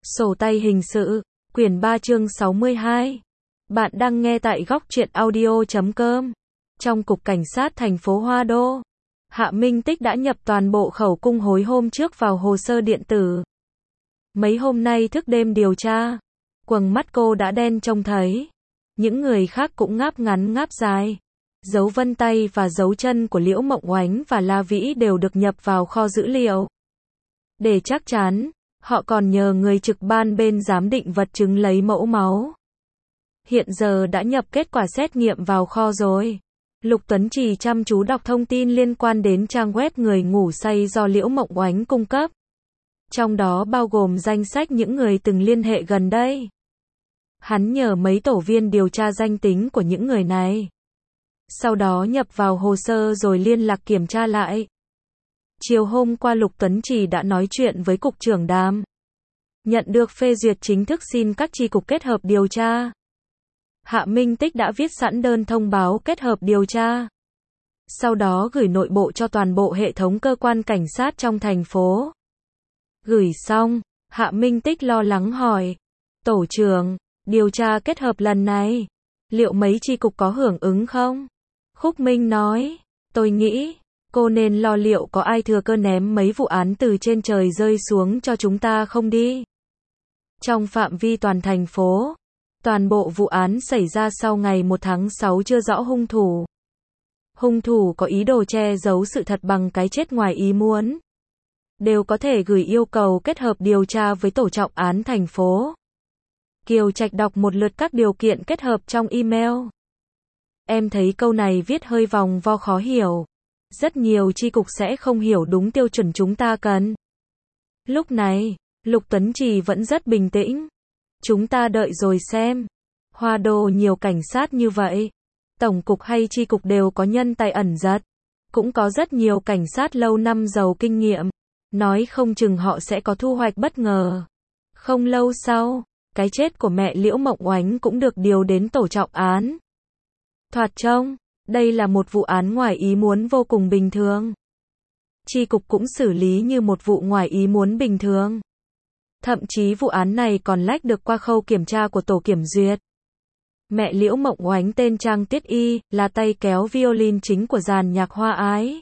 Sổ tay hình sự, quyển 3 chương 62. Bạn đang nghe tại góc truyện audio.com. Trong Cục Cảnh sát thành phố Hoa Đô, Hạ Minh Tích đã nhập toàn bộ khẩu cung hối hôm trước vào hồ sơ điện tử. Mấy hôm nay thức đêm điều tra, quầng mắt cô đã đen trông thấy. Những người khác cũng ngáp ngắn ngáp dài. Dấu vân tay và dấu chân của Liễu Mộng Oánh và La Vĩ đều được nhập vào kho dữ liệu. Để chắc chắn, họ còn nhờ người trực ban bên giám định vật chứng lấy mẫu máu. Hiện giờ đã nhập kết quả xét nghiệm vào kho rồi. Lục Tuấn Trì chăm chú đọc thông tin liên quan đến trang web người ngủ say do Liễu Mộng Oánh cung cấp. Trong đó bao gồm danh sách những người từng liên hệ gần đây. Hắn nhờ mấy tổ viên điều tra danh tính của những người này. Sau đó nhập vào hồ sơ rồi liên lạc kiểm tra lại. Chiều hôm qua Lục Tuấn Trì đã nói chuyện với Cục trưởng Đàm. Nhận được phê duyệt chính thức xin các chi cục kết hợp điều tra. Hạ Minh Tích đã viết sẵn đơn thông báo kết hợp điều tra. Sau đó gửi nội bộ cho toàn bộ hệ thống cơ quan cảnh sát trong thành phố. Gửi xong, Hạ Minh Tích lo lắng hỏi. Tổ trưởng, điều tra kết hợp lần này, liệu mấy chi cục có hưởng ứng không? Khúc Minh nói, tôi nghĩ, cô nên lo liệu có ai thừa cơ ném mấy vụ án từ trên trời rơi xuống cho chúng ta không đi. Trong phạm vi toàn thành phố, toàn bộ vụ án xảy ra sau ngày 1 tháng 6 chưa rõ hung thủ. Hung thủ có ý đồ che giấu sự thật bằng cái chết ngoài ý muốn. Đều có thể gửi yêu cầu kết hợp điều tra với tổ trọng án thành phố. Kiều Trạch đọc một lượt các điều kiện kết hợp trong email. Em thấy câu này viết hơi vòng vo khó hiểu. Rất nhiều chi cục sẽ không hiểu đúng tiêu chuẩn chúng ta cần. Lúc này, Lục Tuấn Trì vẫn rất bình tĩnh. Chúng ta đợi rồi xem. Hoa Đô nhiều cảnh sát như vậy. Tổng cục hay chi cục đều có nhân tài ẩn giật. Cũng có rất nhiều cảnh sát lâu năm giàu kinh nghiệm. Nói không chừng họ sẽ có thu hoạch bất ngờ. Không lâu sau, cái chết của mẹ Liễu Mộng Oánh cũng được điều đến tổ trọng án. Thoạt trông, đây là một vụ án ngoài ý muốn vô cùng bình thường. Chi cục cũng xử lý như một vụ ngoài ý muốn bình thường. Thậm chí vụ án này còn lách được qua khâu kiểm tra của tổ kiểm duyệt. Mẹ Liễu Mộng Oánh tên Trang Tiết Y, là tay kéo violin chính của dàn nhạc Hoa Ái.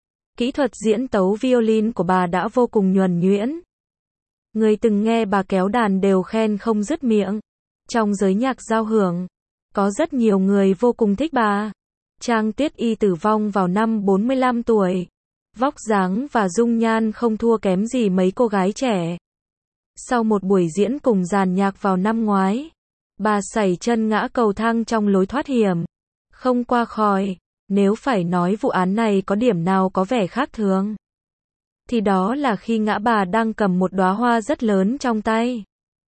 Kỹ thuật diễn tấu violin của bà đã vô cùng nhuần nhuyễn. Người từng nghe bà kéo đàn đều khen không dứt miệng. Trong giới nhạc giao hưởng, có rất nhiều người vô cùng thích bà. Trang Tiết Y tử vong vào năm 45 tuổi. Vóc dáng và dung nhan không thua kém gì mấy cô gái trẻ. Sau một buổi diễn cùng dàn nhạc vào năm ngoái, bà sẩy chân ngã cầu thang trong lối thoát hiểm. Không qua khỏi. Nếu phải nói vụ án này có điểm nào có vẻ khác thường, thì đó là khi ngã bà đang cầm một đóa hoa rất lớn trong tay.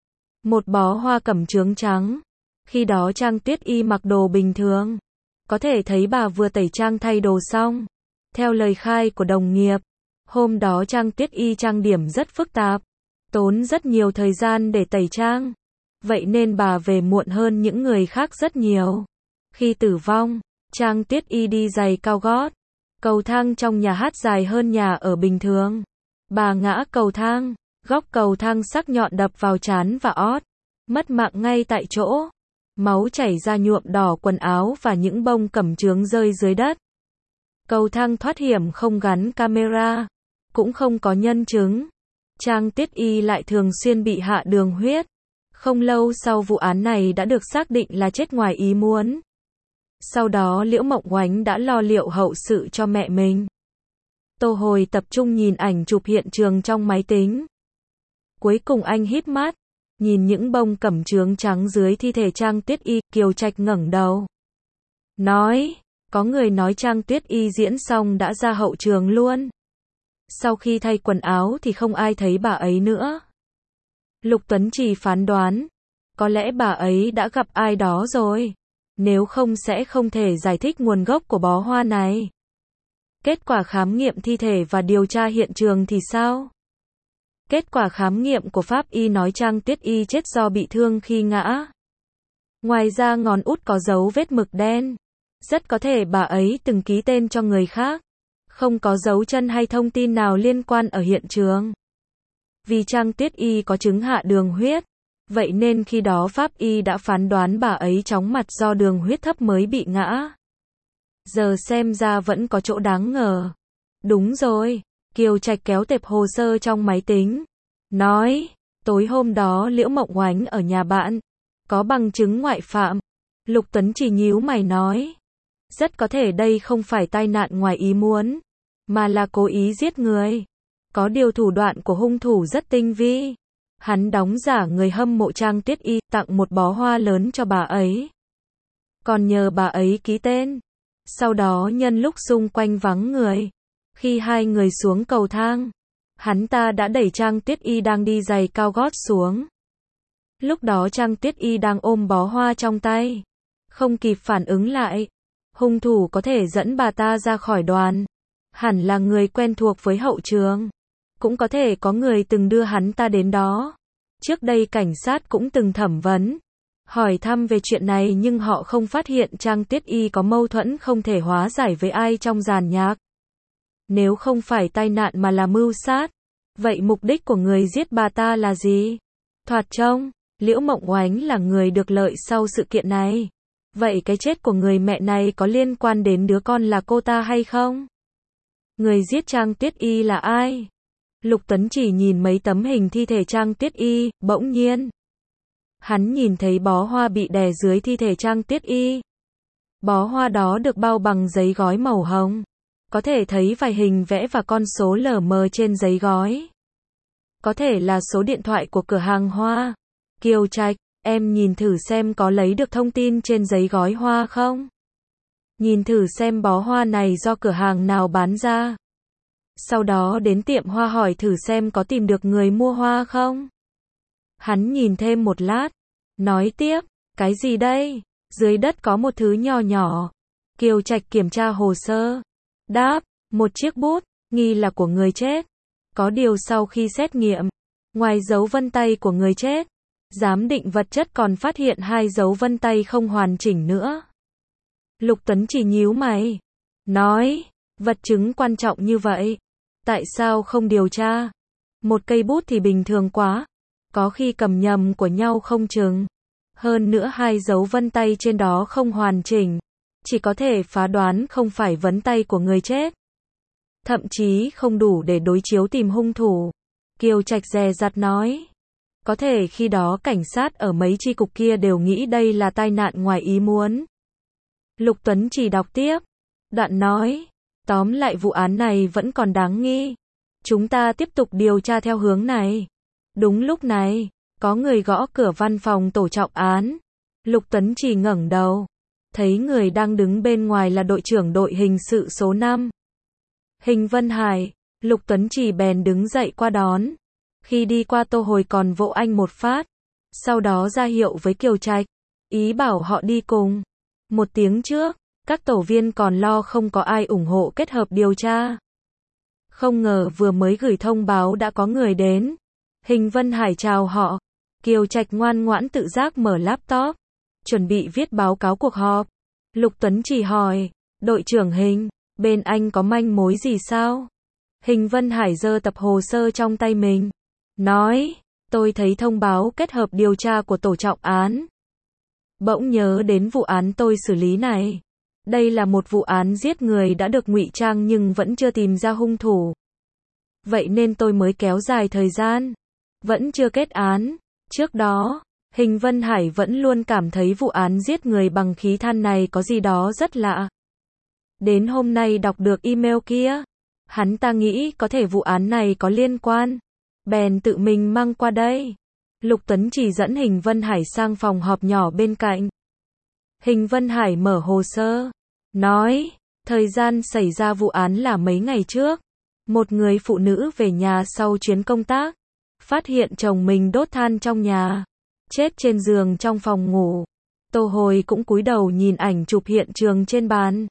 Một bó hoa cẩm chướng trắng. Khi đó Trang Tiết Y mặc đồ bình thường. Có thể thấy bà vừa tẩy trang thay đồ xong. Theo lời khai của đồng nghiệp, hôm đó Trang Tiết Y trang điểm rất phức tạp, tốn rất nhiều thời gian để tẩy trang. Vậy nên bà về muộn hơn những người khác rất nhiều. Khi tử vong, Trang Tiết Y đi giày cao gót. Cầu thang trong nhà hát dài hơn nhà ở bình thường. Bà ngã cầu thang, góc cầu thang sắc nhọn đập vào trán và ót. Mất mạng ngay tại chỗ. Máu chảy ra nhuộm đỏ quần áo và những bông cẩm chướng rơi dưới đất. Cầu thang thoát hiểm không gắn camera, cũng không có nhân chứng. Trang Tiết Y lại thường xuyên bị hạ đường huyết. Không lâu sau vụ án này đã được xác định là chết ngoài ý muốn. Sau đó Liễu Mộng Oánh đã lo liệu hậu sự cho mẹ mình. Tô Hồi tập trung nhìn ảnh chụp hiện trường trong máy tính. Cuối cùng anh híp mắt, nhìn những bông cẩm chướng trắng dưới thi thể Trang Tiết Y. Kiều Trạch ngẩng đầu, nói, có người nói Trang Tiết Y diễn xong đã ra hậu trường luôn. Sau khi thay quần áo thì không ai thấy bà ấy nữa. Lục Tuấn Trì phán đoán, có lẽ bà ấy đã gặp ai đó rồi. Nếu không sẽ không thể giải thích nguồn gốc của bó hoa này. Kết quả khám nghiệm thi thể và điều tra hiện trường thì sao? Kết quả khám nghiệm của pháp y nói Trang Tiết Y chết do bị thương khi ngã. Ngoài ra ngón út có dấu vết mực đen. Rất có thể bà ấy từng ký tên cho người khác. Không có dấu chân hay thông tin nào liên quan ở hiện trường. Vì Trang Tuyết Y có chứng hạ đường huyết, vậy nên khi đó pháp y đã phán đoán bà ấy chóng mặt do đường huyết thấp mới bị ngã. Giờ xem ra vẫn có chỗ đáng ngờ. Đúng rồi, Kiều Trạch kéo tệp hồ sơ trong máy tính, nói, tối hôm đó Liễu Mộng Oánh ở nhà bạn, có bằng chứng ngoại phạm. Lục Tuấn chỉ nhíu mày nói, rất có thể đây không phải tai nạn ngoài ý muốn, mà là cố ý giết người. Có điều thủ đoạn của hung thủ rất tinh vi. Hắn đóng giả người hâm mộ Trang Tuyết Y, tặng một bó hoa lớn cho bà ấy. Còn nhờ bà ấy ký tên. Sau đó nhân lúc xung quanh vắng người, khi hai người xuống cầu thang, hắn ta đã đẩy Trang Tuyết Y đang đi giày cao gót xuống. Lúc đó Trang Tuyết Y đang ôm bó hoa trong tay, không kịp phản ứng lại. Hung thủ có thể dẫn bà ta ra khỏi đoàn, hẳn là người quen thuộc với hậu trường. Cũng có thể có người từng đưa hắn ta đến đó. Trước đây cảnh sát cũng từng thẩm vấn, hỏi thăm về chuyện này nhưng họ không phát hiện Trang Tuyết Y có mâu thuẫn không thể hóa giải với ai trong dàn nhạc. Nếu không phải tai nạn mà là mưu sát, vậy mục đích của người giết bà ta là gì? Thoạt trông, Liễu Mộng Oánh là người được lợi sau sự kiện này. Vậy cái chết của người mẹ này có liên quan đến đứa con là cô ta hay không? Người giết Trang Tuyết Y là ai? Lục Tuấn chỉ nhìn mấy tấm hình thi thể Trang Tuyết Y, bỗng nhiên. Hắn nhìn thấy bó hoa bị đè dưới thi thể Trang Tuyết Y. Bó hoa đó được bao bằng giấy gói màu hồng. Có thể thấy vài hình vẽ và con số lờ mờ trên giấy gói. Có thể là số điện thoại của cửa hàng hoa. Kiều Trạch, em nhìn thử xem có lấy được thông tin trên giấy gói hoa không? Nhìn thử xem bó hoa này do cửa hàng nào bán ra. Sau đó đến tiệm hoa hỏi thử xem có tìm được người mua hoa không? Hắn nhìn thêm một lát, nói tiếp, cái gì đây? Dưới đất có một thứ nhỏ nhỏ. Kiều Trạch kiểm tra hồ sơ. Đáp, một chiếc bút, nghi là của người chết. Có điều sau khi xét nghiệm, ngoài dấu vân tay của người chết, giám định vật chất còn phát hiện 2 dấu vân tay không hoàn chỉnh nữa. Lục Tuấn chỉ nhíu mày, nói, vật chứng quan trọng như vậy, tại sao không điều tra? Một cây bút thì bình thường quá, có khi cầm nhầm của nhau không chừng. Hơn nữa 2 dấu vân tay trên đó không hoàn chỉnh, chỉ có thể phán đoán không phải vân tay của người chết. Thậm chí không đủ để đối chiếu tìm hung thủ. Kiều Trạch dè dặt nói. Có thể khi đó cảnh sát ở mấy chi cục kia đều nghĩ đây là tai nạn ngoài ý muốn. Lục Tuấn chỉ đọc tiếp. Đoạn nói, tóm lại vụ án này vẫn còn đáng nghi. Chúng ta tiếp tục điều tra theo hướng này. Đúng lúc này, có người gõ cửa văn phòng tổ trọng án. Lục Tuấn chỉ ngẩng đầu, thấy người đang đứng bên ngoài là đội trưởng đội hình sự số 5. Hình Vân Hải. Lục Tuấn chỉ bèn đứng dậy qua đón. Khi đi qua Tô Hồi còn vỗ anh một phát. Sau đó ra hiệu với Kiều Trạch, ý bảo họ đi cùng. Một tiếng trước, các tổ viên còn lo không có ai ủng hộ kết hợp điều tra. Không ngờ vừa mới gửi thông báo đã có người đến. Hình Vân Hải chào họ. Kiều Trạch ngoan ngoãn tự giác mở laptop, chuẩn bị viết báo cáo cuộc họp. Lục Tuấn chỉ hỏi, đội trưởng Hình, bên anh có manh mối gì sao? Hình Vân Hải giơ tập hồ sơ trong tay mình, nói, tôi thấy thông báo kết hợp điều tra của tổ trọng án. Bỗng nhớ đến vụ án tôi xử lý này. Đây là một vụ án giết người đã được ngụy trang nhưng vẫn chưa tìm ra hung thủ. Vậy nên tôi mới kéo dài thời gian. Vẫn chưa kết án. Trước đó, Hình Vân Hải vẫn luôn cảm thấy vụ án giết người bằng khí than này có gì đó rất lạ. Đến hôm nay đọc được email kia, hắn ta nghĩ có thể vụ án này có liên quan. Bèn tự mình mang qua đây. Lục Tuấn chỉ dẫn Hình Vân Hải sang phòng họp nhỏ bên cạnh. Hình Vân Hải mở hồ sơ, nói, thời gian xảy ra vụ án là mấy ngày trước. Một người phụ nữ về nhà sau chuyến công tác, phát hiện chồng mình đốt than trong nhà, chết trên giường trong phòng ngủ. Tô Hồi cũng cúi đầu nhìn ảnh chụp hiện trường trên bàn.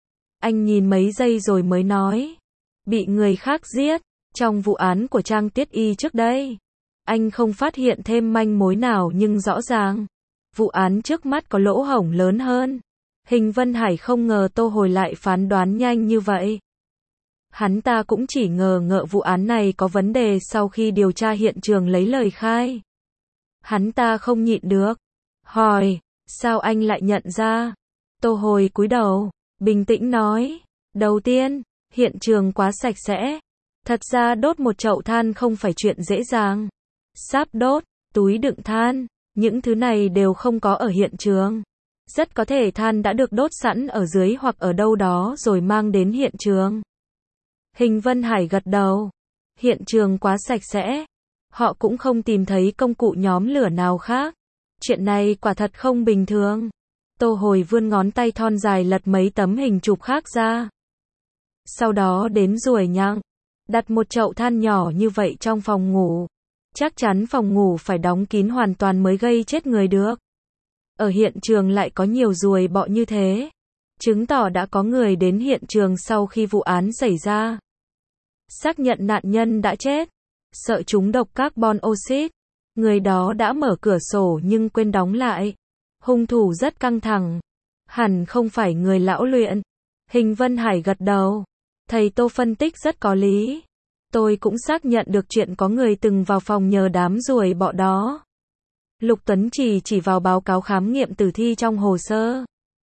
Anh nhìn mấy giây rồi mới nói, bị người khác giết. Trong vụ án của Trang Tuyết Y trước đây, anh không phát hiện thêm manh mối nào nhưng rõ ràng, vụ án trước mắt có lỗ hổng lớn hơn. Hình Vân Hải không ngờ Tô Hồi lại phán đoán nhanh như vậy. Hắn ta cũng chỉ ngờ ngợ vụ án này có vấn đề sau khi điều tra hiện trường lấy lời khai. Hắn ta không nhịn được. Hỏi, sao anh lại nhận ra? Tô Hồi cúi đầu, bình tĩnh nói. Đầu tiên, hiện trường quá sạch sẽ. Thật ra đốt một chậu than không phải chuyện dễ dàng. Sáp đốt, túi đựng than, những thứ này đều không có ở hiện trường. Rất có thể than đã được đốt sẵn ở dưới hoặc ở đâu đó rồi mang đến hiện trường. Hình Vân Hải gật đầu. Hiện trường quá sạch sẽ. Họ cũng không tìm thấy công cụ nhóm lửa nào khác. Chuyện này quả thật không bình thường. Tô Hồi vươn ngón tay thon dài lật mấy tấm hình chụp khác ra. Sau đó đến ruồi nhặng. Đặt một chậu than nhỏ như vậy trong phòng ngủ. Chắc chắn phòng ngủ phải đóng kín hoàn toàn mới gây chết người được. Ở hiện trường lại có nhiều ruồi bọ như thế. Chứng tỏ đã có người đến hiện trường sau khi vụ án xảy ra. Xác nhận nạn nhân đã chết. Sợ trúng độc carbon oxit. Người đó đã mở cửa sổ nhưng quên đóng lại. Hung thủ rất căng thẳng. Hẳn không phải người lão luyện. Hình Vân Hải gật đầu. Thầy Tô phân tích rất có lý. Tôi cũng xác nhận được chuyện có người từng vào phòng nhờ đám ruồi bọ đó. Lục Tuấn chỉ vào báo cáo khám nghiệm tử thi trong hồ sơ.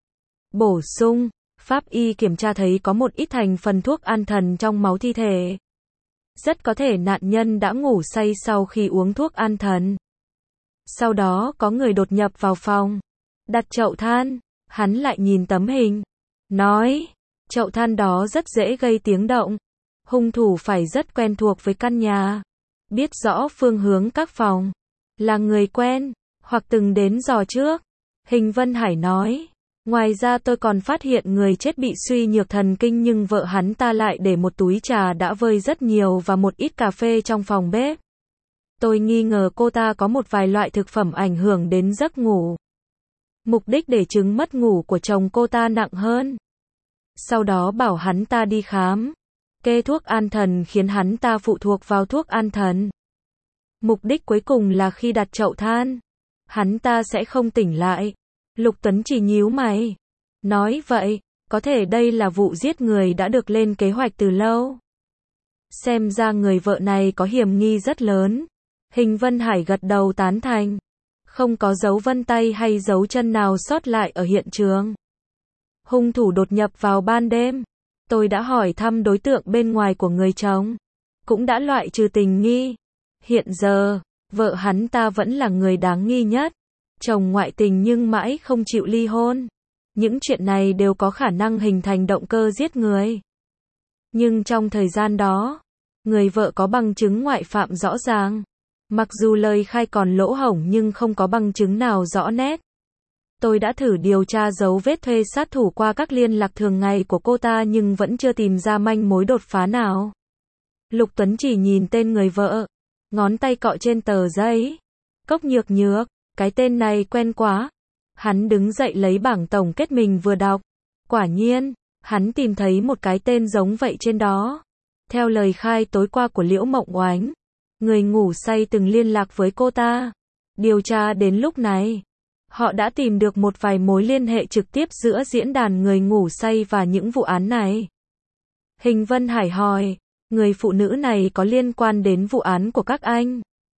Bổ sung, pháp y kiểm tra thấy có một ít thành phần thuốc an thần trong máu thi thể. Rất có thể nạn nhân đã ngủ say sau khi uống thuốc an thần. Sau đó có người đột nhập vào phòng, đặt chậu than, hắn lại nhìn tấm hình, nói, chậu than đó rất dễ gây tiếng động. Hung thủ phải rất quen thuộc với căn nhà, biết rõ phương hướng các phòng, là người quen, hoặc từng đến dò trước. Hình Vân Hải nói, ngoài ra tôi còn phát hiện người chết bị suy nhược thần kinh nhưng vợ hắn ta lại để một túi trà đã vơi rất nhiều và một ít cà phê trong phòng bếp. Tôi nghi ngờ cô ta có một vài loại thực phẩm ảnh hưởng đến giấc ngủ. Mục đích để chứng mất ngủ của chồng cô ta nặng hơn. Sau đó bảo hắn ta đi khám. Kê thuốc an thần khiến hắn ta phụ thuộc vào thuốc an thần. Mục đích cuối cùng là khi đặt chậu than, hắn ta sẽ không tỉnh lại. Lục Tuấn chỉ nhíu mày. Nói vậy, có thể đây là vụ giết người đã được lên kế hoạch từ lâu. Xem ra người vợ này có hiểm nghi rất lớn. Hình Vân Hải gật đầu tán thành. Không có dấu vân tay hay dấu chân nào sót lại ở hiện trường. Hung thủ đột nhập vào ban đêm. Tôi đã hỏi thăm đối tượng bên ngoài của người chồng. Cũng đã loại trừ tình nghi. Hiện giờ, vợ hắn ta vẫn là người đáng nghi nhất. Chồng ngoại tình nhưng mãi không chịu ly hôn. Những chuyện này đều có khả năng hình thành động cơ giết người. Nhưng trong thời gian đó, người vợ có bằng chứng ngoại phạm rõ ràng. Mặc dù lời khai còn lỗ hổng nhưng không có bằng chứng nào rõ nét. Tôi đã thử điều tra dấu vết thuê sát thủ qua các liên lạc thường ngày của cô ta nhưng vẫn chưa tìm ra manh mối đột phá nào. Lục Tuấn chỉ nhìn tên người vợ, ngón tay cọ trên tờ giấy. Cốc Nhược Nhược, cái tên này quen quá. Hắn đứng dậy lấy bảng tổng kết mình vừa đọc. Quả nhiên, hắn tìm thấy một cái tên giống vậy trên đó. Theo lời khai tối qua của Liễu Mộng Oánh, người ngủ say từng liên lạc với cô ta. Điều tra đến lúc này, họ đã tìm được một vài mối liên hệ trực tiếp giữa diễn đàn người ngủ say và những vụ án này. Hình Vân Hải hỏi, người phụ nữ này có liên quan đến vụ án của các anh?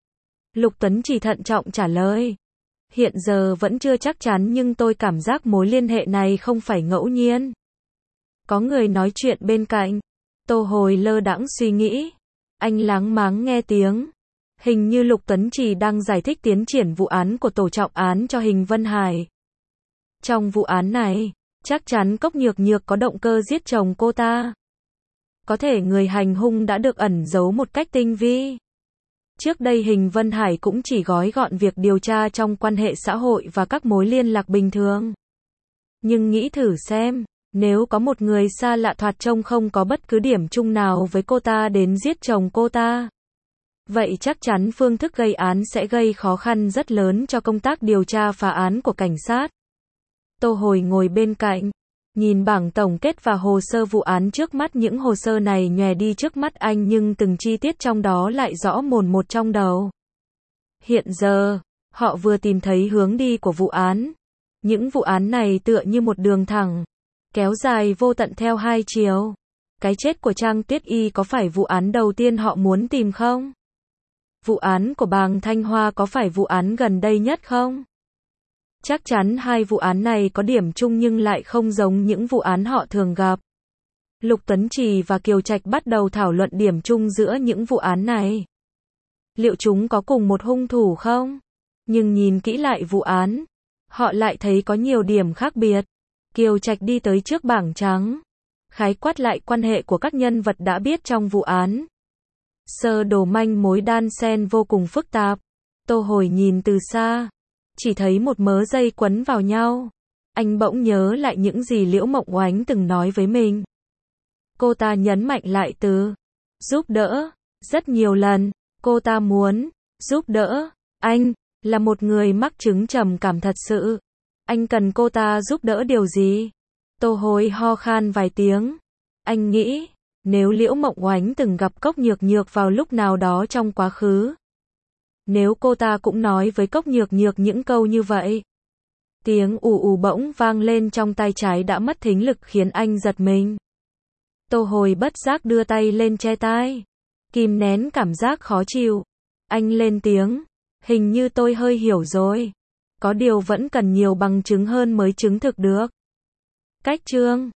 Lục Tuấn chỉ thận trọng trả lời. Hiện giờ vẫn chưa chắc chắn nhưng tôi cảm giác mối liên hệ này không phải ngẫu nhiên. Có người nói chuyện bên cạnh. Tô Hồi lơ đãng suy nghĩ. Anh láng máng nghe tiếng. Hình như Lục Tuấn chỉ đang giải thích tiến triển vụ án của tổ trọng án cho Hình Vân Hải. Trong vụ án này, chắc chắn Cốc Nhược Nhược có động cơ giết chồng cô ta. Có thể người hành hung đã được ẩn giấu một cách tinh vi. Trước đây Hình Vân Hải cũng chỉ gói gọn việc điều tra trong quan hệ xã hội và các mối liên lạc bình thường. Nhưng nghĩ thử xem, nếu có một người xa lạ thoạt trông không có bất cứ điểm chung nào với cô ta đến giết chồng cô ta, vậy chắc chắn phương thức gây án sẽ gây khó khăn rất lớn cho công tác điều tra phá án của cảnh sát. Tô Hồi ngồi bên cạnh, nhìn bảng tổng kết và hồ sơ vụ án trước mắt. Những hồ sơ này nhòe đi trước mắt anh nhưng từng chi tiết trong đó lại rõ mồn một trong đầu. Hiện giờ, họ vừa tìm thấy hướng đi của vụ án. Những vụ án này tựa như một đường thẳng, kéo dài vô tận theo hai chiều. cái chết của Trang Tuyết Y có phải vụ án đầu tiên họ muốn tìm không? Vụ án của Bàng Thanh Hoa có phải vụ án gần đây nhất không? Chắc chắn hai vụ án này có điểm chung nhưng lại không giống những vụ án họ thường gặp. Lục Tuấn Trì và Kiều Trạch bắt đầu thảo luận điểm chung giữa những vụ án này. Liệu chúng có cùng một hung thủ không? Nhưng nhìn kỹ lại vụ án, họ lại thấy có nhiều điểm khác biệt. Kiều Trạch đi tới trước bảng trắng, khái quát lại quan hệ của các nhân vật đã biết trong vụ án. Sơ đồ manh mối đan xen vô cùng phức tạp. Tô Hồi nhìn từ xa, chỉ thấy một mớ dây quấn vào nhau. Anh bỗng nhớ lại những gì Liễu Mộng Oánh từng nói với mình. Cô ta nhấn mạnh lại từ giúp đỡ rất nhiều lần. Cô ta muốn giúp đỡ anh, là một người mắc chứng trầm cảm thật sự. Anh cần cô ta giúp đỡ điều gì? Tô Hồi ho khan vài tiếng. Anh nghĩ, nếu Liễu Mộng Oánh từng gặp Cốc Nhược Nhược vào lúc nào đó trong quá khứ, nếu cô ta cũng nói với Cốc Nhược Nhược những câu như vậy. Tiếng ù ù bỗng vang lên trong tai trái đã mất thính lực khiến anh giật mình. Tô Hồi bất giác đưa tay lên che tai, kìm nén cảm giác khó chịu. Anh lên tiếng, hình như tôi hơi hiểu rồi. Có điều vẫn cần nhiều bằng chứng hơn mới chứng thực được. Cách chương